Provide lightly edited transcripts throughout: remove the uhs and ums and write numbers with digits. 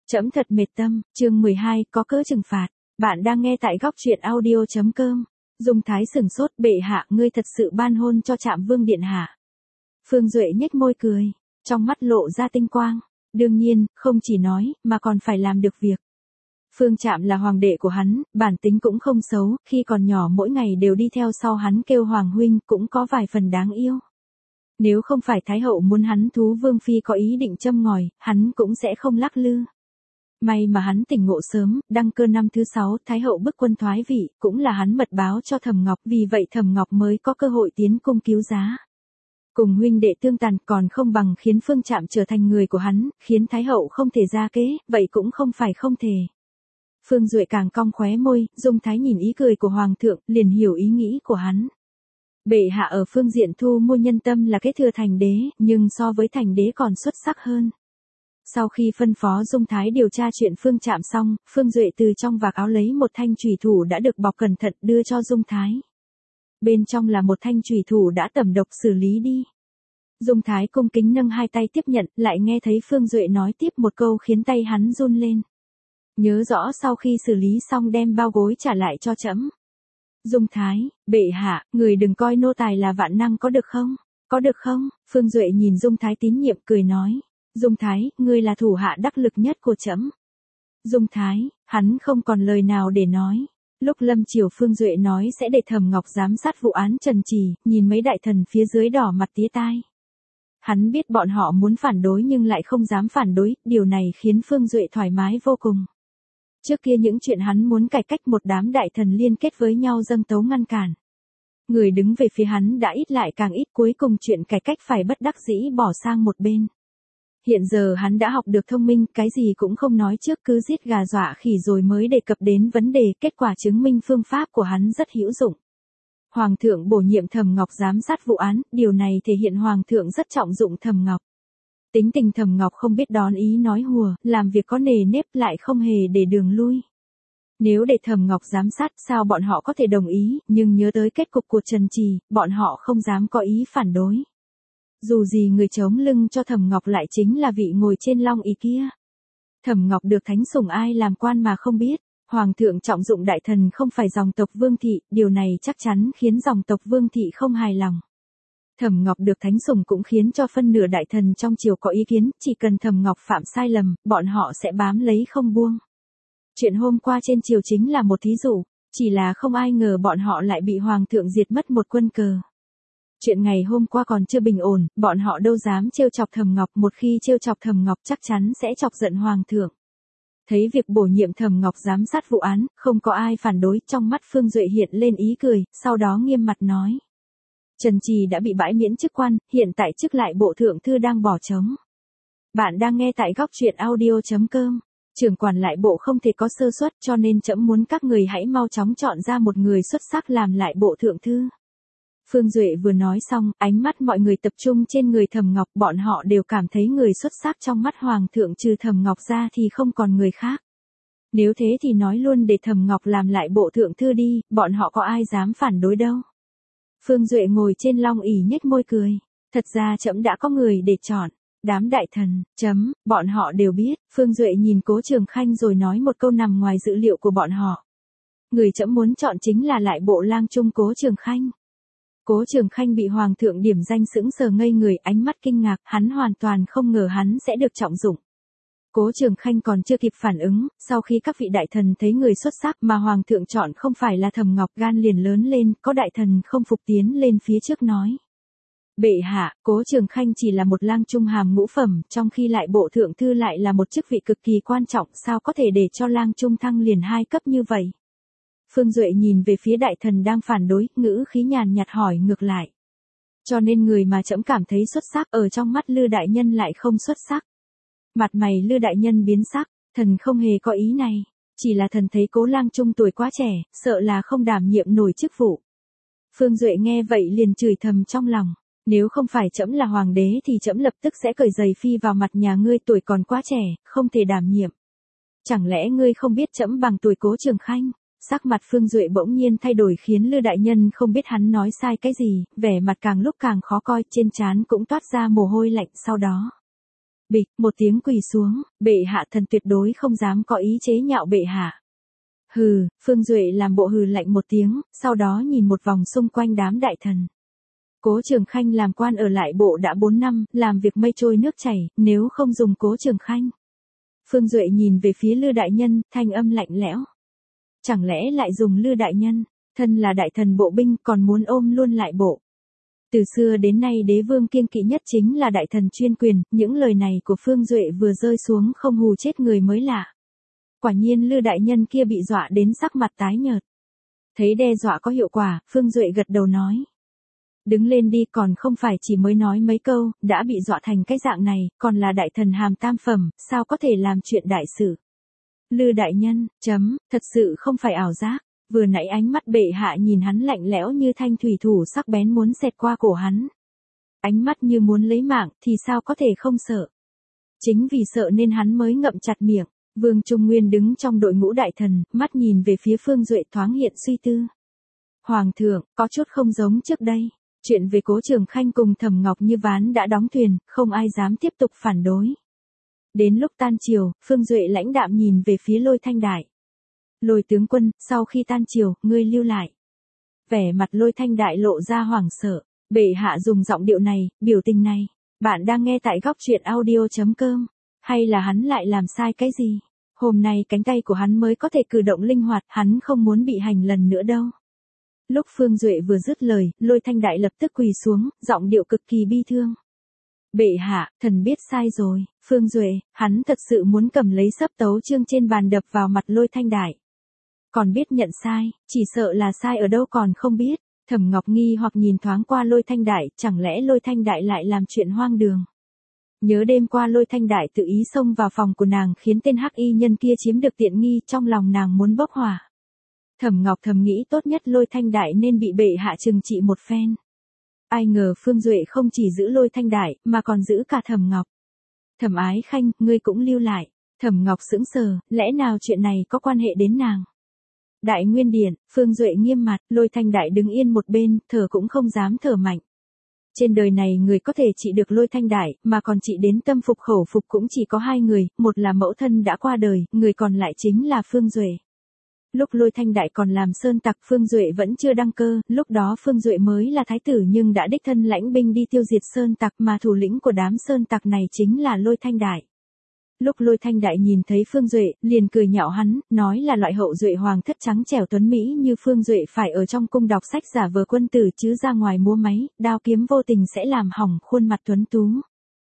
Trẫm thật mệt tâm, chương 12, có cớ trừng phạt. Bạn đang nghe tại góc truyện audio.com. Dung Thái sửng sốt, bệ hạ, ngươi thật sự ban hôn cho Trạm Vương điện hạ. Phương Duệ nhếch môi cười, trong mắt lộ ra tinh quang. Đương nhiên, không chỉ nói, mà còn phải làm được việc. Phương Trạm là hoàng đệ của hắn, bản tính cũng không xấu, khi còn nhỏ mỗi ngày đều đi theo sau hắn kêu hoàng huynh, cũng có vài phần đáng yêu. Nếu không phải Thái hậu muốn hắn thú Vương Phi có ý định châm ngòi, hắn cũng sẽ không lắc lư. May mà hắn tỉnh ngộ sớm, đăng cơ năm thứ 6, Thái hậu bức quân thoái vị, cũng là hắn mật báo cho Thẩm Ngọc, vì vậy Thẩm Ngọc mới có cơ hội tiến cung cứu giá. Cùng huynh đệ tương tàn còn không bằng khiến Phương Trạm trở thành người của hắn, khiến Thái hậu không thể ra kế, vậy cũng không phải không thể. Phương Duệ càng cong khóe môi, Dung Thái nhìn ý cười của Hoàng thượng, liền hiểu ý nghĩ của hắn. Bệ hạ ở phương diện thu mua nhân tâm là kế thừa thành đế, nhưng so với thành đế còn xuất sắc hơn. Sau khi phân phó Dung Thái điều tra chuyện Phương Trạm xong, Phương Duệ từ trong vạt áo lấy một thanh chùy thủ đã được bọc cẩn thận đưa cho Dung Thái. Bên trong là một thanh chùy thủ đã tẩm độc xử lý đi. Dung Thái cung kính nâng hai tay tiếp nhận, lại nghe thấy Phương Duệ nói tiếp một câu khiến tay hắn run lên. Nhớ rõ sau khi xử lý xong đem bao gối trả lại cho trẫm. Dung Thái, bệ hạ, người đừng coi nô tài là vạn năng có được không? Có được không? Phương Duệ nhìn Dung Thái tín nhiệm cười nói. Dung Thái, ngươi là thủ hạ đắc lực nhất của trẫm. Dung Thái, hắn không còn lời nào để nói. Lúc lâm chiều Phương Duệ nói sẽ để Thẩm Ngọc giám sát vụ án Trần Trì, nhìn mấy đại thần phía dưới đỏ mặt tía tai. Hắn biết bọn họ muốn phản đối nhưng lại không dám phản đối, điều này khiến Phương Duệ thoải mái vô cùng. Trước kia những chuyện hắn muốn cải cách một đám đại thần liên kết với nhau dâng tấu ngăn cản. Người đứng về phía hắn đã ít lại càng ít, cuối cùng chuyện cải cách phải bất đắc dĩ bỏ sang một bên. Hiện giờ hắn đã học được thông minh, cái gì cũng không nói trước, cứ giết gà dọa khỉ rồi mới đề cập đến vấn đề, kết quả chứng minh phương pháp của hắn rất hữu dụng. Hoàng thượng bổ nhiệm Thẩm Ngọc giám sát vụ án, điều này thể hiện Hoàng thượng rất trọng dụng Thẩm Ngọc. Tính tình Thẩm Ngọc không biết đón ý nói hùa, làm việc có nề nếp lại không hề để đường lui. Nếu để Thẩm Ngọc giám sát sao bọn họ có thể đồng ý, nhưng nhớ tới kết cục của Trần Trì, bọn họ không dám có ý phản đối. Dù gì người chống lưng cho Thẩm Ngọc lại chính là vị ngồi trên long ỷ kia. Thẩm Ngọc được thánh sủng ai làm quan mà không biết, Hoàng thượng trọng dụng đại thần không phải dòng tộc Vương thị, điều này chắc chắn khiến dòng tộc Vương thị không hài lòng. Thẩm Ngọc được thánh sủng cũng khiến cho phân nửa đại thần trong triều có ý kiến, chỉ cần Thẩm Ngọc phạm sai lầm, bọn họ sẽ bám lấy không buông. Chuyện hôm qua trên triều chính là một thí dụ, chỉ là không ai ngờ bọn họ lại bị Hoàng thượng diệt mất một quân cờ. Chuyện ngày hôm qua còn chưa bình ổn, bọn họ đâu dám trêu chọc Thẩm Ngọc, một khi trêu chọc Thẩm Ngọc chắc chắn sẽ chọc giận Hoàng thượng. Thấy việc bổ nhiệm Thẩm Ngọc giám sát vụ án, không có ai phản đối, trong mắt Phương Duệ hiện lên ý cười, sau đó nghiêm mặt nói. Trần Trì đã bị bãi miễn chức quan, hiện tại chức lại bộ thượng thư đang bỏ trống. Bạn đang nghe tại góc truyện audio.com. Trưởng quản lại bộ không thể có sơ suất, cho nên trẫm muốn các người hãy mau chóng chọn ra một người xuất sắc làm lại bộ thượng thư. Phương Duệ vừa nói xong, ánh mắt mọi người tập trung trên người Thẩm Ngọc, bọn họ đều cảm thấy người xuất sắc trong mắt Hoàng thượng trừ Thẩm Ngọc ra thì không còn người khác. Nếu thế thì nói luôn để Thẩm Ngọc làm lại bộ thượng thư đi, bọn họ có ai dám phản đối đâu. Phương Duệ ngồi trên long ỷ nhếch môi cười. Thật ra trẫm đã có người để chọn. Đám đại thần, bọn họ đều biết. Phương Duệ nhìn Cố Trường Khanh rồi nói một câu nằm ngoài dự liệu của bọn họ. Người trẫm muốn chọn chính là lại bộ lang trung Cố Trường Khanh. Cố Trường Khanh bị Hoàng thượng điểm danh sững sờ ngây người, ánh mắt kinh ngạc, hắn hoàn toàn không ngờ hắn sẽ được trọng dụng. Cố Trường Khanh còn chưa kịp phản ứng, sau khi các vị đại thần thấy người xuất sắc mà Hoàng thượng chọn không phải là Thẩm Ngọc, gan liền lớn lên, có đại thần không phục tiến lên phía trước nói. Bệ hạ, Cố Trường Khanh chỉ là một lang trung hàm ngũ phẩm, trong khi lại bộ thượng thư lại là một chức vị cực kỳ quan trọng, sao có thể để cho lang trung thăng liền 2 cấp như vậy? Phương Duệ nhìn về phía đại thần đang phản đối, ngữ khí nhàn nhạt hỏi ngược lại. Cho nên người mà trẫm cảm thấy xuất sắc ở trong mắt Lư đại nhân lại không xuất sắc. Mặt mày Lư đại nhân biến sắc, thần không hề có ý này, chỉ là thần thấy Cố lang trung tuổi quá trẻ, sợ là không đảm nhiệm nổi chức vụ. Phương Duệ nghe vậy liền chửi thầm trong lòng, nếu không phải trẫm là hoàng đế thì trẫm lập tức sẽ cởi giày phi vào mặt nhà ngươi, tuổi còn quá trẻ, không thể đảm nhiệm. Chẳng lẽ ngươi không biết trẫm bằng tuổi Cố Trường Khanh? Sắc mặt Phương Duệ bỗng nhiên thay đổi khiến Lư đại nhân không biết hắn nói sai cái gì, vẻ mặt càng lúc càng khó coi, trên trán cũng toát ra mồ hôi lạnh, sau đó. Bịch, một tiếng quỳ xuống, bệ hạ thần tuyệt đối không dám có ý chế nhạo bệ hạ. Hừ, Phương Duệ làm bộ hừ lạnh một tiếng, sau đó nhìn một vòng xung quanh đám đại thần. Cố Trường Khanh làm quan ở lại bộ đã 4 năm, làm việc mây trôi nước chảy, nếu không dùng Cố Trường Khanh. Phương Duệ nhìn về phía Lư đại nhân, thanh âm lạnh lẽo. Chẳng lẽ lại dùng Lư đại nhân, thân là đại thần bộ binh còn muốn ôm luôn lại bộ. Từ xưa đến nay đế vương kiêng kỵ nhất chính là đại thần chuyên quyền, những lời này của Phương Duệ vừa rơi xuống không hù chết người mới lạ. Quả nhiên Lư đại nhân kia bị dọa đến sắc mặt tái nhợt. Thấy đe dọa có hiệu quả, Phương Duệ gật đầu nói. Đứng lên đi, còn không phải chỉ mới nói mấy câu, đã bị dọa thành cái dạng này, còn là đại thần hàm tam phẩm, sao có thể làm chuyện đại sự. Lư đại nhân, thật sự không phải ảo giác, vừa nãy ánh mắt bệ hạ nhìn hắn lạnh lẽo như thanh thủy thủ sắc bén muốn xẹt qua cổ hắn. Ánh mắt như muốn lấy mạng thì sao có thể không sợ. Chính vì sợ nên hắn mới ngậm chặt miệng. Vương Trung Nguyên đứng trong đội ngũ đại thần, mắt nhìn về phía Phương Duệ thoáng hiện suy tư. Hoàng thượng, có chút không giống trước đây. Chuyện về Cố Trường Khanh cùng Thẩm Ngọc như ván đã đóng thuyền, không ai dám tiếp tục phản đối. Đến lúc tan chiều, Phương Duệ lãnh đạm nhìn về phía Lôi Thanh Đại. Lôi tướng quân, sau khi tan chiều, ngươi lưu lại. Vẻ mặt Lôi Thanh Đại lộ ra hoảng sợ, bệ hạ dùng giọng điệu này, biểu tình này. Bạn đang nghe tại góc truyện audio.com. Hay là hắn lại làm sai cái gì? Hôm nay cánh tay của hắn mới có thể cử động linh hoạt, hắn không muốn bị hành lần nữa đâu. Lúc Phương Duệ vừa dứt lời, Lôi Thanh Đại lập tức quỳ xuống, giọng điệu cực kỳ bi thương. Bệ hạ, thần biết sai rồi. Phương Duệ, hắn thật sự muốn cầm lấy sấp tấu chương trên bàn đập vào mặt Lôi Thanh Đại. Còn biết nhận sai, chỉ sợ là sai ở đâu còn không biết. Thẩm Ngọc nghi hoặc nhìn thoáng qua Lôi Thanh Đại, chẳng lẽ Lôi Thanh Đại lại làm chuyện hoang đường. Nhớ đêm qua Lôi Thanh Đại tự ý xông vào phòng của nàng khiến tên hắc y nhân kia chiếm được tiện nghi, trong lòng nàng muốn bốc hỏa. Thẩm Ngọc thầm nghĩ tốt nhất Lôi Thanh Đại nên bị bệ hạ trừng trị một phen. Ai ngờ Phương Duệ không chỉ giữ Lôi Thanh Đại, mà còn giữ cả Thẩm Ngọc. Thẩm Ái Khanh, ngươi cũng lưu lại. Thẩm Ngọc sững sờ, lẽ nào chuyện này có quan hệ đến nàng? Đại Nguyên Điện, Phương Duệ nghiêm mặt, Lôi Thanh Đại đứng yên một bên, thở cũng không dám thở mạnh. Trên đời này người có thể trị được Lôi Thanh Đại, mà còn trị đến tâm phục khẩu phục cũng chỉ có hai người, một là mẫu thân đã qua đời, người còn lại chính là Phương Duệ. Lúc Lôi Thanh Đại còn làm sơn tặc, Phương Duệ vẫn chưa đăng cơ, lúc đó Phương Duệ mới là thái tử nhưng đã đích thân lãnh binh đi tiêu diệt sơn tặc, mà thủ lĩnh của đám sơn tặc này chính là Lôi Thanh Đại. Lúc Lôi Thanh Đại nhìn thấy Phương Duệ, liền cười nhạo hắn, nói là loại hậu duệ hoàng thất trắng trẻo tuấn mỹ như Phương Duệ phải ở trong cung đọc sách giả vờ quân tử chứ ra ngoài múa máy, đao kiếm vô tình sẽ làm hỏng khuôn mặt tuấn tú.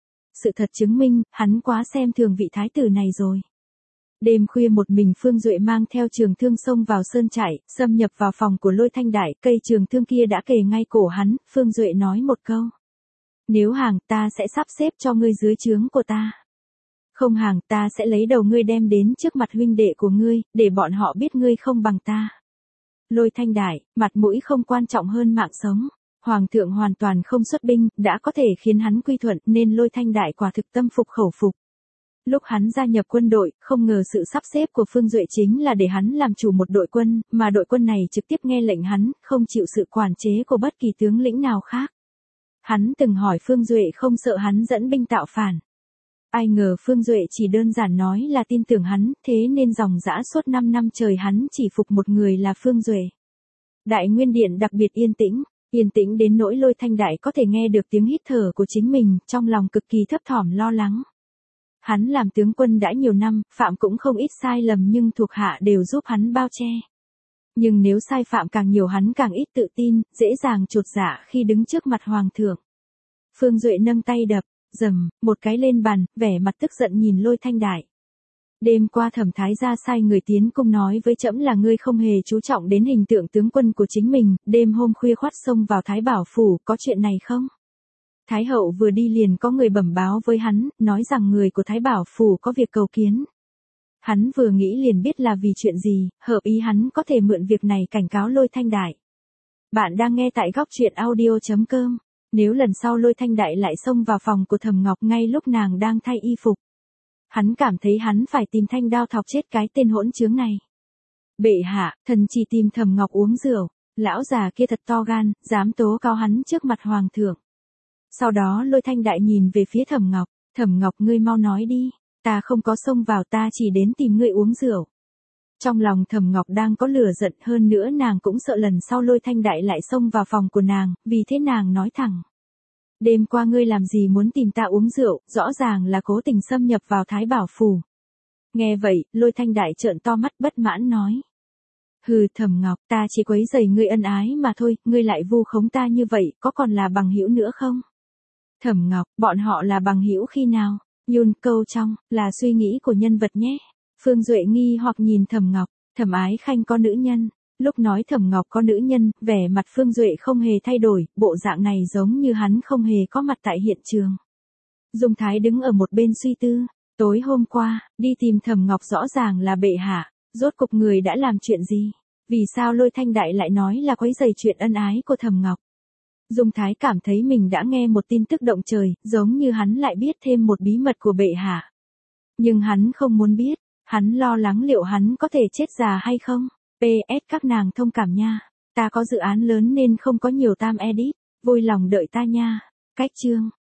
Sự thật chứng minh, hắn quá xem thường vị thái tử này rồi. Đêm khuya một mình Phương Duệ mang theo trường thương xông vào sơn trại, xâm nhập vào phòng của Lôi Thanh Đại, cây trường thương kia đã kề ngay cổ hắn, Phương Duệ nói một câu. Nếu hàng ta sẽ sắp xếp cho ngươi dưới trướng của ta. Không hàng ta sẽ lấy đầu ngươi đem đến trước mặt huynh đệ của ngươi, để bọn họ biết ngươi không bằng ta. Lôi Thanh Đại, mặt mũi không quan trọng hơn mạng sống. Hoàng thượng hoàn toàn không xuất binh, đã có thể khiến hắn quy thuận nên Lôi Thanh Đại quả thực tâm phục khẩu phục. Lúc hắn gia nhập quân đội, không ngờ sự sắp xếp của Phương Duệ chính là để hắn làm chủ một đội quân, mà đội quân này trực tiếp nghe lệnh hắn, không chịu sự quản chế của bất kỳ tướng lĩnh nào khác. Hắn từng hỏi Phương Duệ không sợ hắn dẫn binh tạo phản. Ai ngờ Phương Duệ chỉ đơn giản nói là tin tưởng hắn, thế nên dòng dã suốt 5 năm trời hắn chỉ phục một người là Phương Duệ. Đại Nguyên Điện đặc biệt yên tĩnh đến nỗi Lôi Thanh Đại có thể nghe được tiếng hít thở của chính mình, trong lòng cực kỳ thấp thỏm lo lắng. Hắn làm tướng quân đã nhiều năm, phạm cũng không ít sai lầm nhưng thuộc hạ đều giúp hắn bao che. Nhưng nếu sai phạm càng nhiều hắn càng ít tự tin, dễ dàng chột dạ khi đứng trước mặt Hoàng thượng. Phương Duệ nâng tay đập, rầm, một cái lên bàn, vẻ mặt tức giận nhìn Lôi Thanh Đại. Đêm qua Thẩm Thái gia sai người tiến cung nói với trẫm là ngươi không hề chú trọng đến hình tượng tướng quân của chính mình, đêm hôm khuya khoắt xông vào Thái Bảo phủ, có chuyện này không? Thái hậu vừa đi liền có người bẩm báo với hắn, nói rằng người của Thái Bảo phủ có việc cầu kiến. Hắn vừa nghĩ liền biết là vì chuyện gì, hợp ý hắn có thể mượn việc này cảnh cáo Lôi Thanh Đại. Bạn đang nghe tại góc truyện audio.com. Nếu lần sau Lôi Thanh Đại lại xông vào phòng của Thẩm Ngọc ngay lúc nàng đang thay y phục, hắn cảm thấy hắn phải tìm thanh đao thọc chết cái tên hỗn chướng này. Bệ hạ, thần chỉ tìm Thẩm Ngọc uống rượu, lão già kia thật to gan, dám tố cáo hắn trước mặt Hoàng thượng. Sau đó Lôi Thanh Đại nhìn về phía Thẩm Ngọc, Thẩm Ngọc ngươi mau nói đi, ta không có xông vào, ta chỉ đến tìm ngươi uống rượu. Trong lòng Thẩm Ngọc đang có lửa giận, hơn nữa nàng cũng sợ lần sau Lôi Thanh Đại lại xông vào phòng của nàng, vì thế nàng nói thẳng. Đêm qua ngươi làm gì muốn tìm ta uống rượu, rõ ràng là cố tình xâm nhập vào Thái Bảo Phủ. Nghe vậy, Lôi Thanh Đại trợn to mắt bất mãn nói. Hừ Thẩm Ngọc, ta chỉ quấy rầy ngươi ân ái mà thôi, ngươi lại vu khống ta như vậy, có còn là bằng hữu nữa không? Thẩm Ngọc, bọn họ là bằng hữu khi nào? Yun câu trong, là suy nghĩ của nhân vật nhé. Phương Duệ nghi hoặc nhìn Thẩm Ngọc, Thẩm Ái Khanh có nữ nhân. Lúc nói Thẩm Ngọc có nữ nhân, vẻ mặt Phương Duệ không hề thay đổi, bộ dạng này giống như hắn không hề có mặt tại hiện trường. Dung Thái đứng ở một bên suy tư, tối hôm qua, đi tìm Thẩm Ngọc rõ ràng là bệ hạ, rốt cục người đã làm chuyện gì? Vì sao Lôi Thanh Đại lại nói là quấy rầy chuyện ân ái của Thẩm Ngọc? Dung Thái cảm thấy mình đã nghe một tin tức động trời, giống như hắn lại biết thêm một bí mật của bệ hạ. Nhưng hắn không muốn biết, hắn lo lắng liệu hắn có thể chết già hay không. PS các nàng thông cảm nha, ta có dự án lớn nên không có nhiều time edit, vui lòng đợi ta nha. Cách chương